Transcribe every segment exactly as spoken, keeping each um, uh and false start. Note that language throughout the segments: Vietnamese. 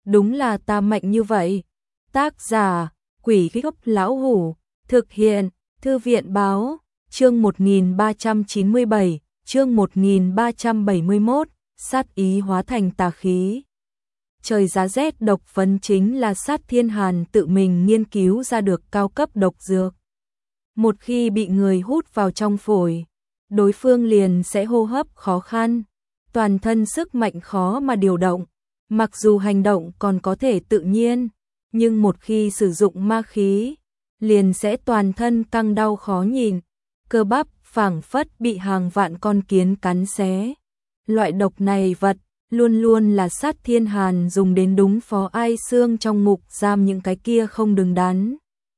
đúng là ta mạnh như vậy. Tác giả, Quỷ Gốc Lão Hủ, thực hiện, Thư viện Báo, chương một nghìn ba trăm chín mươi bảy, chương một nghìn ba trăm bảy mươi mốt, sát ý hóa thành tà khí. Trời giá rét độc phấn chính là Sát Thiên Hàn tự mình nghiên cứu ra được cao cấp độc dược. Một khi bị người hút vào trong phổi, đối phương liền sẽ hô hấp khó khăn, toàn thân sức mạnh khó mà điều động. Mặc dù hành động còn có thể tự nhiên, nhưng một khi sử dụng ma khí, liền sẽ toàn thân căng đau khó nhìn, cơ bắp phảng phất bị hàng vạn con kiến cắn xé. Loại độc này vật luôn luôn là Sát Thiên Hàn dùng đến đúng phó ai xương trong ngục giam những cái kia không đứng đắn.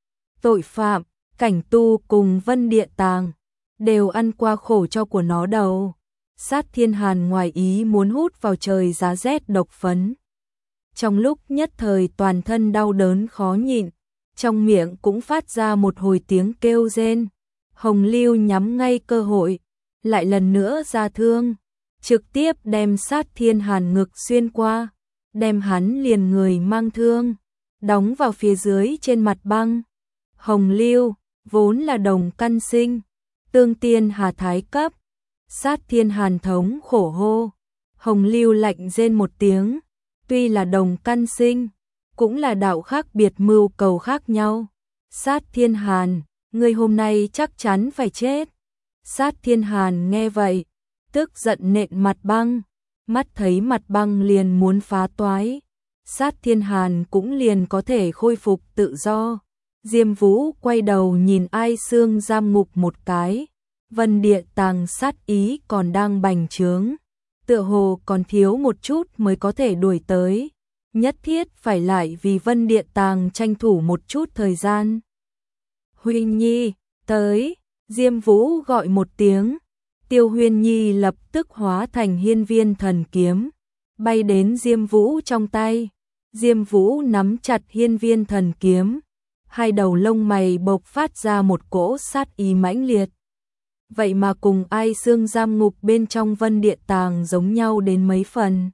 Tội phạm, Cảnh Tu cùng Vân Địa Tàng đều ăn qua khổ cho của nó đầu. Sát Thiên Hàn ngoài ý muốn hút vào trời giá rét độc phấn. Trong lúc nhất thời toàn thân đau đớn khó nhịn, trong miệng cũng phát ra một hồi tiếng kêu rên. Hồng Lưu nhắm ngay cơ hội, lại lần nữa ra thương, trực tiếp đem Sát Thiên Hàn ngực xuyên qua, đem hắn liền người mang thương, đóng vào phía dưới trên mặt băng. Hồng Lưu, vốn là đồng căn sinh, tương tiên hà thái cấp. Sát Thiên Hàn thống khổ hô. Hồng Lưu lạnh rên một tiếng, tuy là đồng căn sinh, cũng là đạo khác biệt mưu cầu khác nhau. Sát Thiên Hàn, ngươi hôm nay chắc chắn phải chết. Sát Thiên Hàn nghe vậy, tức giận nện mặt băng, mắt thấy mặt băng liền muốn phá toái. Sát Thiên Hàn cũng liền có thể khôi phục tự do. Diêm Vũ quay đầu nhìn Ai Xương giam ngục một cái. Vân Địa Tàng sát ý còn đang bành trướng, tựa hồ còn thiếu một chút mới có thể đuổi tới, nhất thiết phải lại vì Vân Địa Tàng tranh thủ một chút thời gian. Huynh Nhi, tới, Diêm Vũ gọi một tiếng, Tiêu Huyên Nhi lập tức hóa thành hiên viên thần kiếm, bay đến Diêm Vũ trong tay. Diêm Vũ nắm chặt hiên viên thần kiếm, hai đầu lông mày bộc phát ra một cỗ sát ý mãnh liệt. Vậy mà cùng Ai Xương giam ngục bên trong Vân Địa Tàng giống nhau đến mấy phần.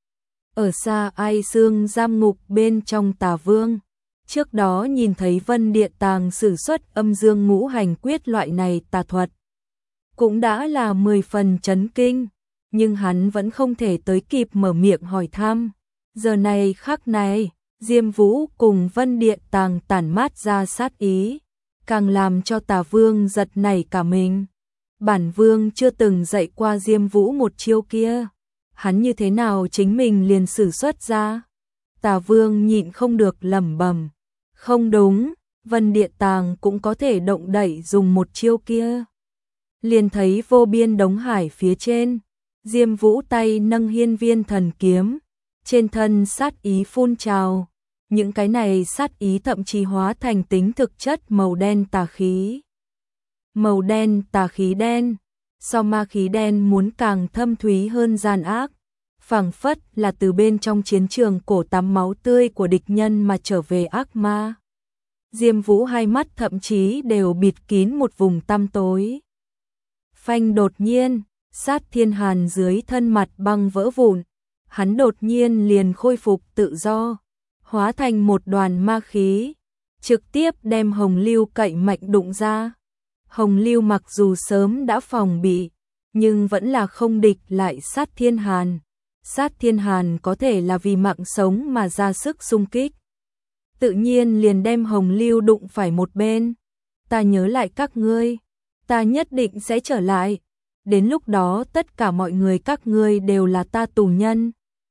Ở xa Ai Xương giam ngục bên trong Tà Vương, trước đó nhìn thấy Vân Địa Tàng sử xuất âm dương ngũ hành quyết loại này tà thuật, cũng đã là mười phần chấn kinh, nhưng hắn vẫn không thể tới kịp mở miệng hỏi thăm. Giờ này khắc này, Diêm Vũ cùng Vân Địa Tàng tản mát ra sát ý, càng làm cho Tà Vương giật nảy cả mình. Bản Vương chưa từng dạy qua Diêm Vũ một chiêu kia, hắn như thế nào chính mình liền sử xuất ra. Tà Vương nhịn không được lẩm bẩm, không đúng, Vân Địa Tàng cũng có thể động đậy dùng một chiêu kia. Liền thấy vô biên đống hải phía trên, Diêm Vũ tay nâng hiên viên thần kiếm, trên thân sát ý phun trào, những cái này sát ý thậm chí hóa thành tính thực chất màu đen tà khí. Màu đen tà khí đen, so ma khí đen muốn càng thâm thúy hơn gian ác, phảng phất là từ bên trong chiến trường cổ tắm máu tươi của địch nhân mà trở về ác ma. Diêm Vũ hai mắt thậm chí đều bịt kín một vùng tăm tối. Phanh, đột nhiên, Sát Thiên Hàn dưới thân mặt băng vỡ vụn, hắn đột nhiên liền khôi phục tự do, hóa thành một đoàn ma khí, trực tiếp đem Hồng Lưu cậy mạnh đụng ra. Hồng Lưu mặc dù sớm đã phòng bị, nhưng vẫn là không địch lại Sát Thiên Hàn. Sát Thiên Hàn có thể là vì mạng sống mà ra sức xung kích, tự nhiên liền đem Hồng Lưu đụng phải một bên. Ta nhớ lại các ngươi, ta nhất định sẽ trở lại, đến lúc đó tất cả mọi người các ngươi đều là ta tù nhân.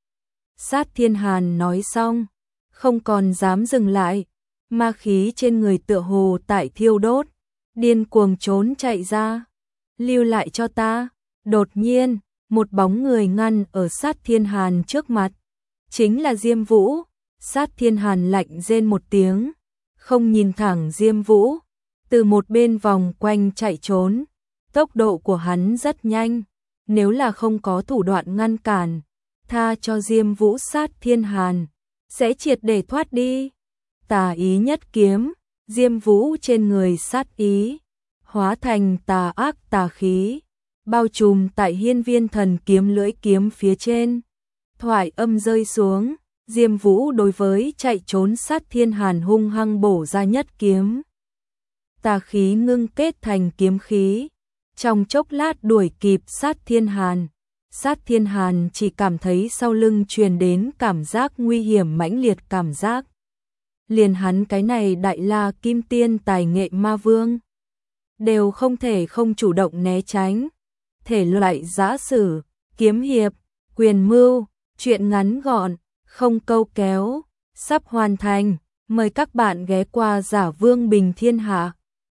Sát Thiên Hàn nói xong, không còn dám dừng lại, ma khí trên người tựa hồ tại thiêu đốt, điên cuồng trốn chạy ra. Lưu lại cho ta. Đột nhiên, một bóng người ngăn ở Sát Thiên Hàn trước mặt, chính là Diêm Vũ. Sát Thiên Hàn lạnh rên một tiếng, không nhìn thẳng Diêm Vũ, từ một bên vòng quanh chạy trốn. Tốc độ của hắn rất nhanh, nếu là không có thủ đoạn ngăn cản, tha cho Diêm Vũ, Sát Thiên Hàn sẽ triệt để thoát đi. Tà ý nhất kiếm, Diêm Vũ trên người sát ý hóa thành tà ác tà khí, bao trùm tại hiên viên thần kiếm lưỡi kiếm phía trên. Thoại âm rơi xuống, Diêm Vũ đối với chạy trốn Sát Thiên Hàn hung hăng bổ ra nhất kiếm. Tà khí ngưng kết thành kiếm khí, trong chốc lát đuổi kịp Sát Thiên Hàn. Sát Thiên Hàn chỉ cảm thấy sau lưng truyền đến cảm giác nguy hiểm mãnh liệt cảm giác. Liền hắn cái này đại la kim tiên tài nghệ ma vương đều không thể không chủ động né tránh. Thể loại giã sử, kiếm hiệp, quyền mưu, truyện ngắn gọn, không câu kéo, sắp hoàn thành. Mời các bạn ghé qua Giả Vương Bình Thiên Hạ.